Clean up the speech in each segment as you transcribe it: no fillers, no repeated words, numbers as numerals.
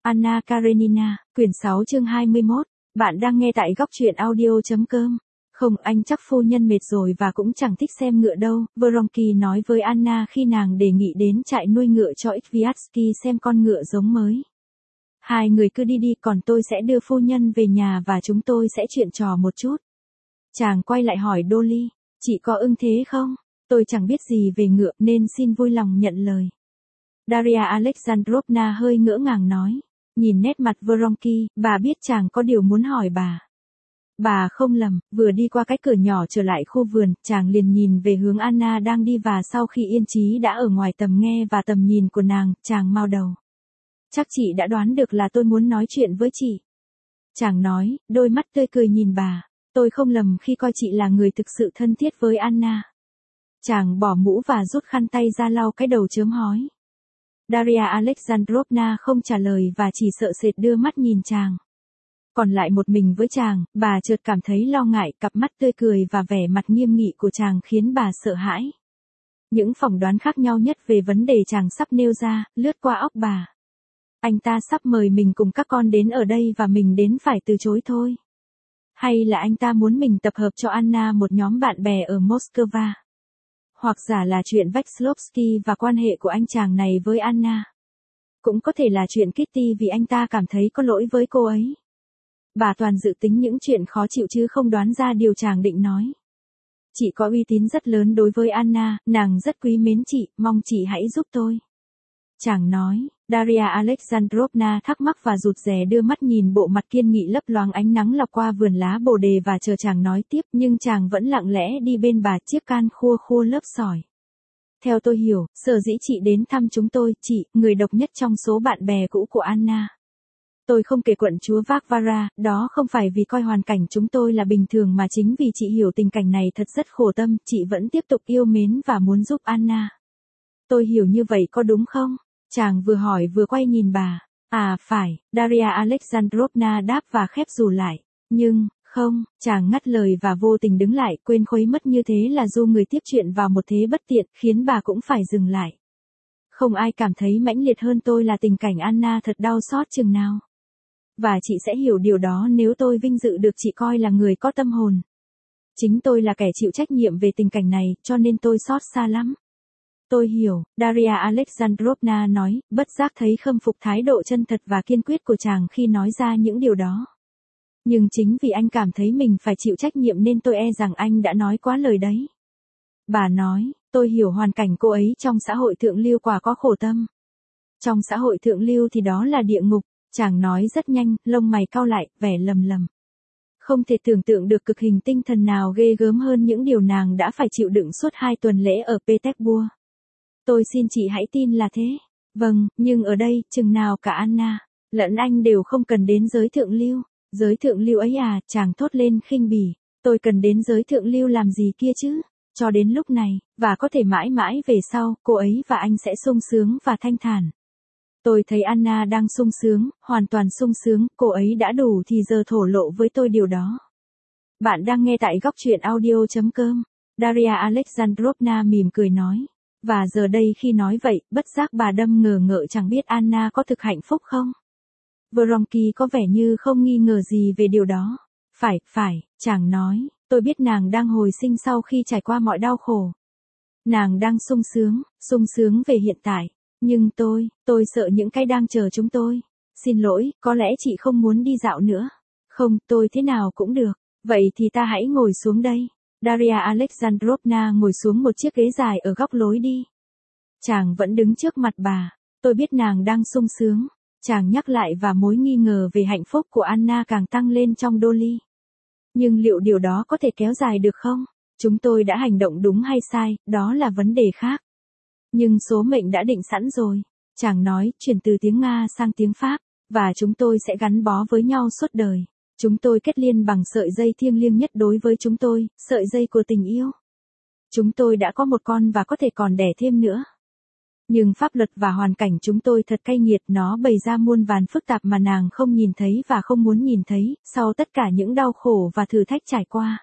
Anna Karenina, quyển 6 chương 21. Bạn đang nghe tại góc truyện audio.com. Không, anh chắc phu nhân mệt rồi và cũng chẳng thích xem ngựa đâu, Vronky nói với Anna khi nàng đề nghị đến trại nuôi ngựa cho Kwiatkowski xem con ngựa giống mới. Hai người cứ đi đi, còn tôi sẽ đưa phu nhân về nhà và chúng tôi sẽ chuyện trò một chút. Chàng quay lại hỏi Dolly, chị có ưng thế không? Tôi chẳng biết gì về ngựa nên xin vui lòng nhận lời. Daria Alexandrovna hơi ngỡ ngàng nói. Nhìn nét mặt Vronky, bà biết chàng có điều muốn hỏi bà. Bà không lầm, vừa đi qua cái cửa nhỏ trở lại khu vườn, chàng liền nhìn về hướng Anna đang đi và sau khi yên trí đã ở ngoài tầm nghe và tầm nhìn của nàng, chàng mau đầu. Chắc chị đã đoán được là tôi muốn nói chuyện với chị. Chàng nói, đôi mắt tươi cười nhìn bà. Tôi không lầm khi coi chị là người thực sự thân thiết với Anna. Chàng bỏ mũ và rút khăn tay ra lau cái đầu chớm hói. Daria Alexandrovna không trả lời và chỉ sợ sệt đưa mắt nhìn chàng. Còn lại một mình với chàng, bà chợt cảm thấy lo ngại, cặp mắt tươi cười và vẻ mặt nghiêm nghị của chàng khiến bà sợ hãi. Những phỏng đoán khác nhau nhất về vấn đề chàng sắp nêu ra, lướt qua óc bà. Anh ta sắp mời mình cùng các con đến ở đây và mình đến phải từ chối thôi. Hay là anh ta muốn mình tập hợp cho Anna một nhóm bạn bè ở Moscow? Hoặc giả là chuyện Vekslovsky và quan hệ của anh chàng này với Anna. Cũng có thể là chuyện Kitty vì anh ta cảm thấy có lỗi với cô ấy. Bà toàn dự tính những chuyện khó chịu chứ không đoán ra điều chàng định nói. Chị có uy tín rất lớn đối với Anna, nàng rất quý mến chị, mong chị hãy giúp tôi. Chàng nói, Daria Alexandrovna thắc mắc và rụt rè đưa mắt nhìn bộ mặt kiên nghị lấp loáng ánh nắng lọc qua vườn lá bồ đề và chờ chàng nói tiếp, nhưng chàng vẫn lặng lẽ đi bên bà chiếc can khua khua lớp sỏi. Theo tôi hiểu, sở dĩ chị đến thăm chúng tôi, chị, người độc nhất trong số bạn bè cũ của Anna. Tôi không kể quận chúa Varvara, đó không phải vì coi hoàn cảnh chúng tôi là bình thường mà chính vì chị hiểu tình cảnh này thật rất khổ tâm, chị vẫn tiếp tục yêu mến và muốn giúp Anna. Tôi hiểu như vậy có đúng không? Chàng vừa hỏi vừa quay nhìn bà. À phải, Daria Alexandrovna đáp và khép dù lại. Nhưng, không, chàng ngắt lời và vô tình đứng lại, quên khuấy mất như thế là du người tiếp chuyện vào một thế bất tiện, khiến bà cũng phải dừng lại. Không ai cảm thấy mãnh liệt hơn tôi là tình cảnh Anna thật đau xót chừng nào. Và chị sẽ hiểu điều đó nếu tôi vinh dự được chị coi là người có tâm hồn. Chính tôi là kẻ chịu trách nhiệm về tình cảnh này, cho nên tôi xót xa lắm. Tôi hiểu, Daria Alexandrovna nói, bất giác thấy khâm phục thái độ chân thật và kiên quyết của chàng khi nói ra những điều đó. Nhưng chính vì anh cảm thấy mình phải chịu trách nhiệm nên tôi e rằng anh đã nói quá lời đấy. Bà nói, tôi hiểu hoàn cảnh cô ấy trong xã hội thượng lưu quả có khổ tâm. Trong xã hội thượng lưu thì đó là địa ngục, chàng nói rất nhanh, lông mày cau lại, vẻ lầm lầm. Không thể tưởng tượng được cực hình tinh thần nào ghê gớm hơn những điều nàng đã phải chịu đựng suốt 2 tuần lễ ở Petersburg. Tôi xin chị hãy tin là thế. Vâng, nhưng ở đây, chừng nào cả Anna, lẫn anh đều không cần đến giới thượng lưu. Giới thượng lưu ấy à, chàng thốt lên khinh bỉ. Tôi cần đến giới thượng lưu làm gì kia chứ? Cho đến lúc này, và có thể mãi mãi về sau, cô ấy và anh sẽ sung sướng và thanh thản. Tôi thấy Anna đang sung sướng, hoàn toàn sung sướng, cô ấy đã đủ thì giờ thổ lộ với tôi điều đó. Bạn đang nghe tại góc truyện audio.com. Daria Alexandrovna mỉm cười nói. Và giờ đây khi nói vậy, bất giác bà đâm ngờ ngợ chẳng biết Anna có thực hạnh phúc không? Vronky có vẻ như không nghi ngờ gì về điều đó. Phải, chàng nói, tôi biết nàng đang hồi sinh sau khi trải qua mọi đau khổ. Nàng đang sung sướng về hiện tại. Nhưng tôi sợ những cái đang chờ chúng tôi. Xin lỗi, có lẽ chị không muốn đi dạo nữa. Không, tôi thế nào cũng được. Vậy thì ta hãy ngồi xuống đây. Daria Alexandrovna ngồi xuống một chiếc ghế dài ở góc lối đi. Chàng vẫn đứng trước mặt bà. Tôi biết nàng đang sung sướng. Chàng nhắc lại và mối nghi ngờ về hạnh phúc của Anna càng tăng lên trong Dolly. Nhưng liệu điều đó có thể kéo dài được không? Chúng tôi đã hành động đúng hay sai, đó là vấn đề khác. Nhưng số mệnh đã định sẵn rồi. Chàng nói, chuyển từ tiếng Nga sang tiếng Pháp. Và chúng tôi sẽ gắn bó với nhau suốt đời. Chúng tôi kết liên bằng sợi dây thiêng liêng nhất đối với chúng tôi, sợi dây của tình yêu. Chúng tôi đã có một con và có thể còn đẻ thêm nữa. Nhưng pháp luật và hoàn cảnh chúng tôi thật cay nghiệt, nó bày ra muôn vàn phức tạp mà nàng không nhìn thấy và không muốn nhìn thấy, sau tất cả những đau khổ và thử thách trải qua.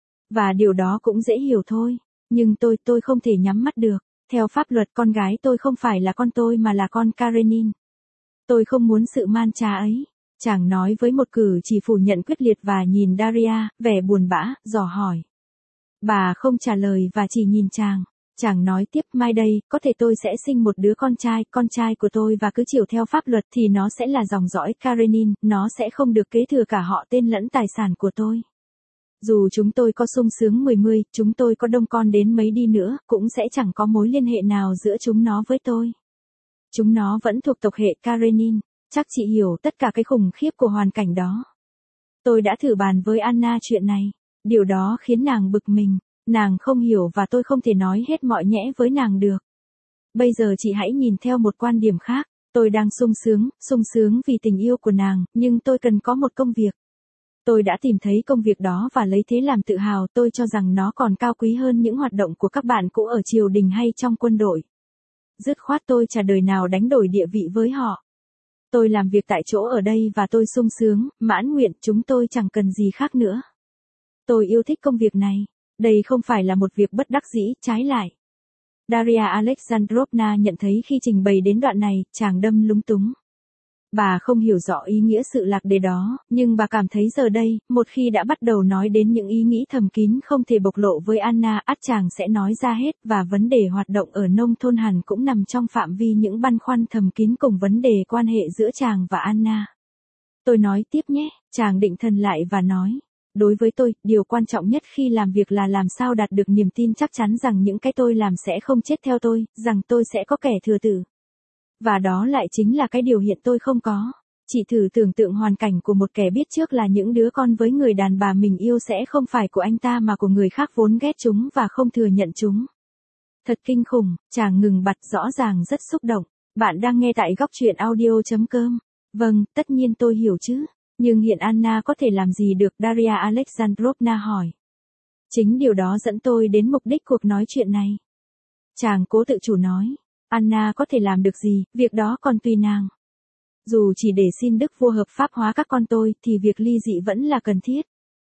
Và điều đó cũng dễ hiểu thôi. Nhưng tôi không thể nhắm mắt được. Theo pháp luật con gái tôi không phải là con tôi mà là con Karenin. Tôi không muốn sự man trá ấy. Chàng nói với một cử chỉ phủ nhận quyết liệt và nhìn Daria, vẻ buồn bã, dò hỏi. Bà không trả lời và chỉ nhìn chàng. Chàng nói tiếp, mai đây, có thể tôi sẽ sinh một đứa con trai của tôi và cứ chiều theo pháp luật thì nó sẽ là dòng dõi Karenin, nó sẽ không được kế thừa cả họ tên lẫn tài sản của tôi. Dù chúng tôi có sung sướng 10, chúng tôi có đông con đến mấy đi nữa, cũng sẽ chẳng có mối liên hệ nào giữa chúng nó với tôi. Chúng nó vẫn thuộc tộc hệ Karenin, chắc chị hiểu tất cả cái khủng khiếp của hoàn cảnh đó. Tôi đã thử bàn với Anna chuyện này, điều đó khiến nàng bực mình, nàng không hiểu và tôi không thể nói hết mọi nhẽ với nàng được. Bây giờ chị hãy nhìn theo một quan điểm khác, tôi đang sung sướng vì tình yêu của nàng, nhưng tôi cần có một công việc. Tôi đã tìm thấy công việc đó và lấy thế làm tự hào, tôi cho rằng nó còn cao quý hơn những hoạt động của các bạn cũ ở triều đình hay trong quân đội. Dứt khoát tôi chả đời nào đánh đổi địa vị với họ. Tôi làm việc tại chỗ ở đây và tôi sung sướng, mãn nguyện, chúng tôi chẳng cần gì khác nữa. Tôi yêu thích công việc này. Đây không phải là một việc bất đắc dĩ, trái lại. Daria Alexandrovna nhận thấy khi trình bày đến đoạn này, chàng đâm lúng túng. Bà không hiểu rõ ý nghĩa sự lạc đề đó, nhưng bà cảm thấy giờ đây, một khi đã bắt đầu nói đến những ý nghĩ thầm kín không thể bộc lộ với Anna, ắt chàng sẽ nói ra hết, và vấn đề hoạt động ở nông thôn hẳn cũng nằm trong phạm vi những băn khoăn thầm kín cùng vấn đề quan hệ giữa chàng và Anna. Tôi nói tiếp nhé, chàng định thần lại và nói. Đối với tôi, điều quan trọng nhất khi làm việc là làm sao đạt được niềm tin chắc chắn rằng những cái tôi làm sẽ không chết theo tôi, rằng tôi sẽ có kẻ thừa tử. Và đó lại chính là cái điều hiện tôi không có. Chỉ thử tưởng tượng hoàn cảnh của một kẻ biết trước là những đứa con với người đàn bà mình yêu sẽ không phải của anh ta mà của người khác vốn ghét chúng và không thừa nhận chúng. Thật kinh khủng, chàng ngừng bặt rõ ràng rất xúc động. Bạn đang nghe tại góc truyện audio.com. Vâng, tất nhiên tôi hiểu chứ. Nhưng hiện Anna có thể làm gì được, Daria Alexandrovna hỏi. Chính điều đó dẫn tôi đến mục đích cuộc nói chuyện này. Chàng cố tự chủ nói. Anna có thể làm được gì, việc đó còn tùy nàng. Dù chỉ để xin đức vua hợp pháp hóa các con tôi, thì việc ly dị vẫn là cần thiết.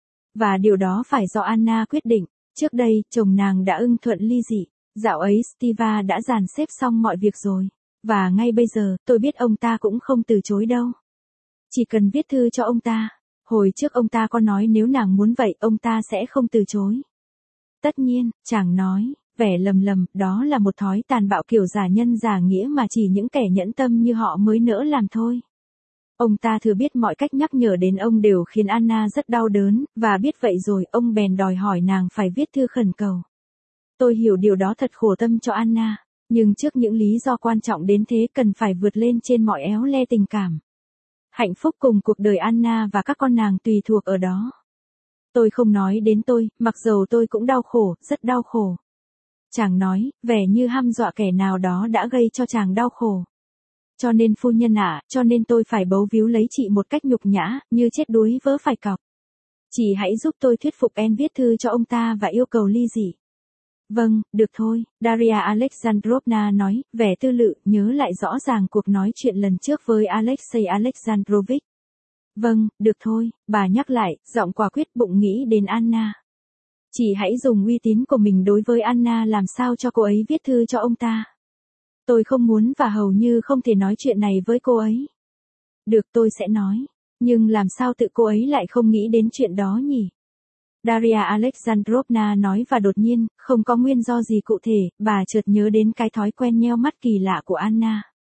Và điều đó phải do Anna quyết định. Trước đây, chồng nàng đã ưng thuận ly dị. Dạo ấy Stiva đã dàn xếp xong mọi việc rồi. Và ngay bây giờ, tôi biết ông ta cũng không từ chối đâu. Chỉ cần viết thư cho ông ta. Hồi trước ông ta có nói nếu nàng muốn vậy, ông ta sẽ không từ chối. Tất nhiên, chàng nói, vẻ lầm lầm, đó là một thói tàn bạo kiểu giả nhân giả nghĩa mà chỉ những kẻ nhẫn tâm như họ mới nỡ làm thôi. Ông ta thừa biết mọi cách nhắc nhở đến ông đều khiến Anna rất đau đớn, và biết vậy rồi, ông bèn đòi hỏi nàng phải viết thư khẩn cầu. Tôi hiểu điều đó thật khổ tâm cho Anna, nhưng trước những lý do quan trọng đến thế cần phải vượt lên trên mọi éo le tình cảm. Hạnh phúc cùng cuộc đời Anna và các con nàng tùy thuộc ở đó. Tôi không nói đến tôi, mặc dầu tôi cũng đau khổ, rất đau khổ. Chàng nói, vẻ như hăm dọa kẻ nào đó đã gây cho chàng đau khổ. Cho nên phu nhân ạ, cho nên tôi phải bấu víu lấy chị một cách nhục nhã, như chết đuối vớ phải cọc. Chị hãy giúp tôi thuyết phục En viết thư cho ông ta và yêu cầu ly dị. Vâng, được thôi, Daria Alexandrovna nói, vẻ tư lự, nhớ lại rõ ràng cuộc nói chuyện lần trước với Alexei Alexandrovich. Vâng, được thôi, bà nhắc lại, giọng quả quyết, bụng nghĩ đến Anna. Chị hãy dùng uy tín của mình đối với Anna làm sao cho cô ấy viết thư cho ông ta. Tôi không muốn và hầu như không thể nói chuyện này với cô ấy. Được, tôi sẽ nói. Nhưng làm sao tự cô ấy lại không nghĩ đến chuyện đó nhỉ? Daria Alexandrovna nói và đột nhiên, không có nguyên do gì cụ thể, bà chợt nhớ đến cái thói quen nheo mắt kỳ lạ của Anna.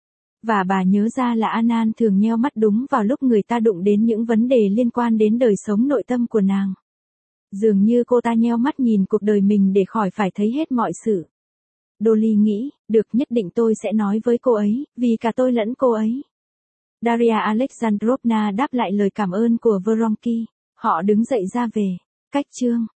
Và bà nhớ ra là Anna thường nheo mắt đúng vào lúc người ta đụng đến những vấn đề liên quan đến đời sống nội tâm của nàng. Dường như cô ta nheo mắt nhìn cuộc đời mình để khỏi phải thấy hết mọi sự. Dolly nghĩ, được, nhất định tôi sẽ nói với cô ấy, vì cả tôi lẫn cô ấy. Daria Alexandrovna đáp lại lời cảm ơn của Vronsky. Họ đứng dậy ra về. Cách chương